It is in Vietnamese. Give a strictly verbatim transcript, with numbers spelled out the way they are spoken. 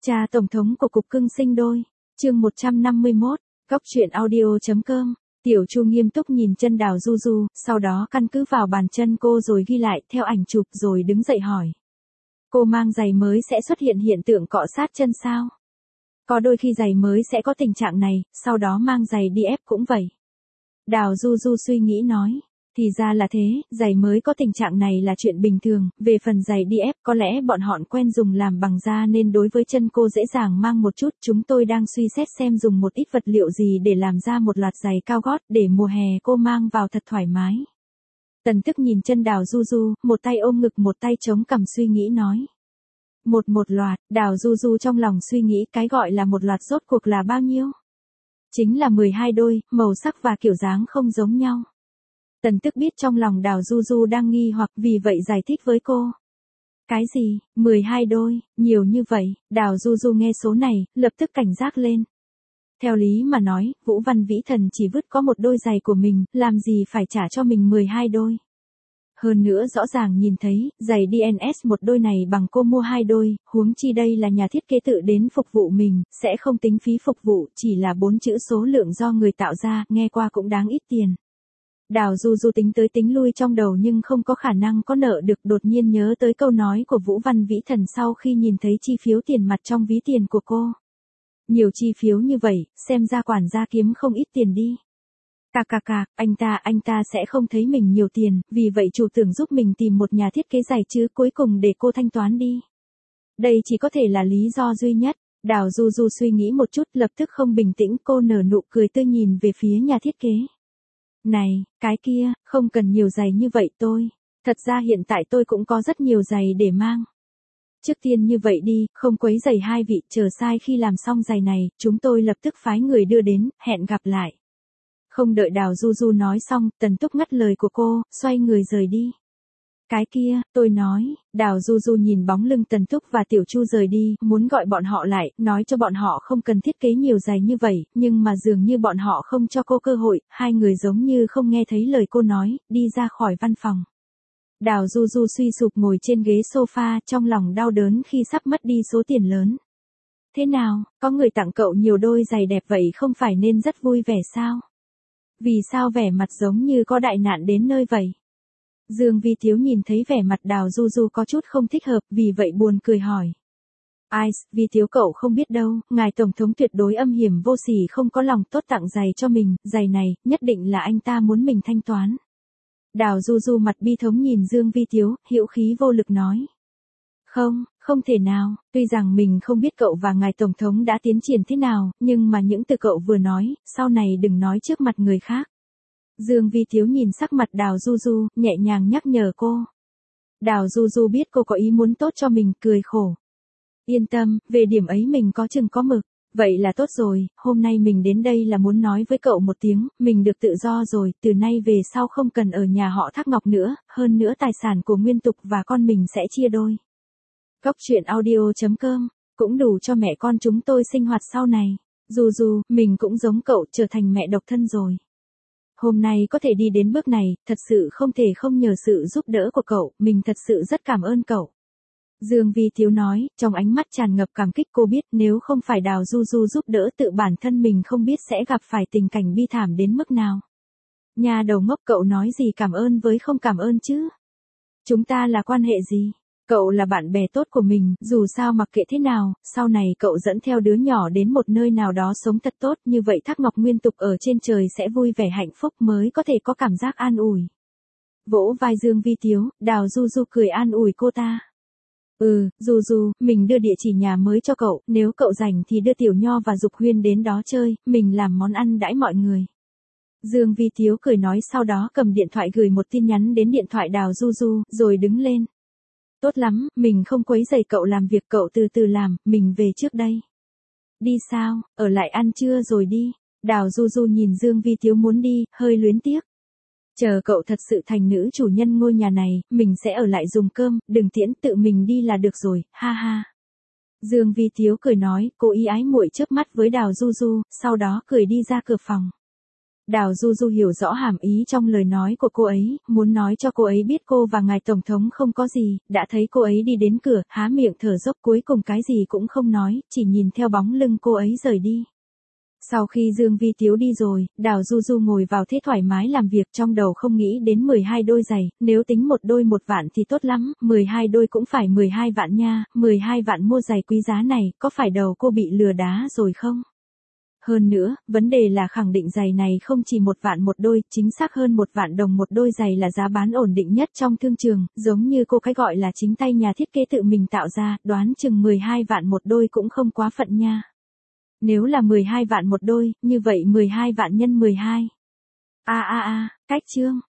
Cha Tổng thống của Cục Cưng Sinh Đôi, chương một trăm năm mươi mốt, Góc truyện audio.com. Tiểu Chu nghiêm túc nhìn chân Đào Du Du, sau đó căn cứ vào bàn chân cô rồi ghi lại theo ảnh chụp rồi đứng dậy hỏi. Cô mang giày mới sẽ xuất hiện hiện tượng cọ sát chân sao? Có đôi khi giày mới sẽ có tình trạng này, sau đó mang giày đi ép cũng vậy. Đào Du Du suy nghĩ nói. Thì ra là thế, giày mới có tình trạng này là chuyện bình thường, về phần giày đi ép có lẽ bọn họ quen dùng làm bằng da nên đối với chân cô dễ dàng mang một chút. Chúng tôi đang suy xét xem dùng một ít vật liệu gì để làm ra một loạt giày cao gót để mùa hè cô mang vào thật thoải mái. Tần Tức nhìn chân Đào Du Du, một tay ôm ngực một tay chống cằm suy nghĩ nói. Một một loạt, Đào Du Du trong lòng suy nghĩ cái gọi là một loạt rốt cuộc là bao nhiêu? Chính là mười hai đôi, màu sắc và kiểu dáng không giống nhau. Tần Tức biết trong lòng Đào Du Du đang nghi hoặc vì vậy giải thích với cô. Cái gì, mười hai đôi, nhiều như vậy, Đào Du Du nghe số này, lập tức cảnh giác lên. Theo lý mà nói, Vũ Văn Vĩ Thần chỉ vứt có một đôi giày của mình, làm gì phải trả cho mình mười hai đôi. Hơn nữa rõ ràng nhìn thấy, giày đê en ét một đôi này bằng cô mua hai đôi, huống chi đây là nhà thiết kế tự đến phục vụ mình, sẽ không tính phí phục vụ, chỉ là bốn chữ số lượng do người tạo ra, nghe qua cũng đáng ít tiền. Đào Du Du tính tới tính lui trong đầu nhưng không có khả năng có nợ được, đột nhiên nhớ tới câu nói của Vũ Văn Vĩ Thần sau khi nhìn thấy chi phiếu tiền mặt trong ví tiền của cô. Nhiều chi phiếu như vậy, xem ra quản gia kiếm không ít tiền đi. Cà cà cà, anh ta, anh ta sẽ không thấy mình nhiều tiền, vì vậy chủ tưởng giúp mình tìm một nhà thiết kế giày chứ cuối cùng để cô thanh toán đi. Đây chỉ có thể là lý do duy nhất. Đào Du Du suy nghĩ một chút lập tức không bình tĩnh, cô nở nụ cười tươi nhìn về phía nhà thiết kế. Này, cái kia, không cần nhiều giày như vậy tôi. Thật ra hiện tại tôi cũng có rất nhiều giày để mang. Trước tiên như vậy đi, không quấy rầy hai vị, chờ sai khi làm xong giày này, chúng tôi lập tức phái người đưa đến, hẹn gặp lại. Không đợi Đào Du Du nói xong, Tần Túc ngắt lời của cô, xoay người rời đi. Cái kia, tôi nói, Đào Du Du nhìn bóng lưng Tần Túc và Tiểu Chu rời đi, muốn gọi bọn họ lại, nói cho bọn họ không cần thiết kế nhiều giày như vậy, nhưng mà dường như bọn họ không cho cô cơ hội, hai người giống như không nghe thấy lời cô nói, đi ra khỏi văn phòng. Đào Du Du suy sụp ngồi trên ghế sofa, trong lòng đau đớn khi sắp mất đi số tiền lớn. Thế nào, có người tặng cậu nhiều đôi giày đẹp vậy không phải nên rất vui vẻ sao? Vì sao vẻ mặt giống như có đại nạn đến nơi vậy? Dương Vi Tiếu nhìn thấy vẻ mặt Đào Du Du có chút không thích hợp, vì vậy buồn cười hỏi. Ai, Vi Tiếu cậu không biết đâu, ngài Tổng thống tuyệt đối âm hiểm vô sỉ không có lòng tốt tặng giày cho mình, giày này, nhất định là anh ta muốn mình thanh toán. Đào Du Du mặt bi thống nhìn Dương Vi Tiếu, hữu khí vô lực nói. Không, không thể nào, tuy rằng mình không biết cậu và ngài Tổng thống đã tiến triển thế nào, nhưng mà những từ cậu vừa nói, sau này đừng nói trước mặt người khác. Dương Vi Tiếu nhìn sắc mặt Đào Du Du, nhẹ nhàng nhắc nhở cô. Đào Du Du biết cô có ý muốn tốt cho mình, cười khổ. Yên tâm, về điểm ấy mình có chừng có mực. Vậy là tốt rồi, hôm nay mình đến đây là muốn nói với cậu một tiếng, mình được tự do rồi, từ nay về sau không cần ở nhà họ Thác Ngọc nữa, hơn nữa tài sản của Nguyên Tục và con mình sẽ chia đôi. Góc truyện audio.com, cũng đủ cho mẹ con chúng tôi sinh hoạt sau này. Dù dù, mình cũng giống cậu trở thành mẹ độc thân rồi. Hôm nay có thể đi đến bước này, thật sự không thể không nhờ sự giúp đỡ của cậu, mình thật sự rất cảm ơn cậu. Dương Vi Tiếu nói, trong ánh mắt tràn ngập cảm kích, cô biết nếu không phải Đào Du Du giúp đỡ tự bản thân mình không biết sẽ gặp phải tình cảnh bi thảm đến mức nào. Nhà đầu ngốc, cậu nói gì cảm ơn với không cảm ơn chứ? Chúng ta là quan hệ gì? Cậu là bạn bè tốt của mình, dù sao mặc kệ thế nào, sau này cậu dẫn theo đứa nhỏ đến một nơi nào đó sống thật tốt, như vậy Thác Ngọc Nguyên Tục ở trên trời sẽ vui vẻ hạnh phúc mới có thể có cảm giác an ủi. Vỗ vai Dương Vi Tiếu, Đào Du Du cười an ủi cô ta. Ừ, Du Du, mình đưa địa chỉ nhà mới cho cậu, nếu cậu rảnh thì đưa Tiểu Nho và Dục Huyên đến đó chơi, mình làm món ăn đãi mọi người. Dương Vi Tiếu cười nói sau đó cầm điện thoại gửi một tin nhắn đến điện thoại Đào Du Du, rồi đứng lên. Tốt lắm, mình không quấy rầy cậu làm việc, cậu từ từ làm, mình về trước đây. Đi sao, ở lại ăn trưa rồi đi. Đào Du Du nhìn Dương Vi Tiếu muốn đi, hơi luyến tiếc. Chờ cậu thật sự thành nữ chủ nhân ngôi nhà này, mình sẽ ở lại dùng cơm, đừng tiễn, tự mình đi là được rồi, ha ha. Dương Vi Tiếu cười nói, cô ý ái muội chớp mắt với Đào Du Du, sau đó cười đi ra cửa phòng. Đào Du Du hiểu rõ hàm ý trong lời nói của cô ấy, muốn nói cho cô ấy biết cô và ngài tổng thống không có gì, đã thấy cô ấy đi đến cửa, há miệng thở dốc cuối cùng cái gì cũng không nói, chỉ nhìn theo bóng lưng cô ấy rời đi. Sau khi Dương Vi Tiếu đi rồi, Đào Du Du ngồi vào thế thoải mái làm việc trong đầu không nghĩ đến mười hai đôi giày, nếu tính một đôi một vạn thì tốt lắm, mười hai đôi cũng phải mười hai vạn nha, mười hai vạn mua giày quý giá này, có phải đầu cô bị lừa đá rồi không? Hơn nữa, vấn đề là khẳng định giày này không chỉ một vạn một đôi, chính xác hơn một vạn đồng một đôi giày là giá bán ổn định nhất trong thương trường, giống như cô cái gọi là chính tay nhà thiết kế tự mình tạo ra, đoán chừng mười hai vạn một đôi cũng không quá phận nha. Nếu là mười hai vạn một đôi, như vậy mười hai vạn nhân mười hai. A a a, cách chương.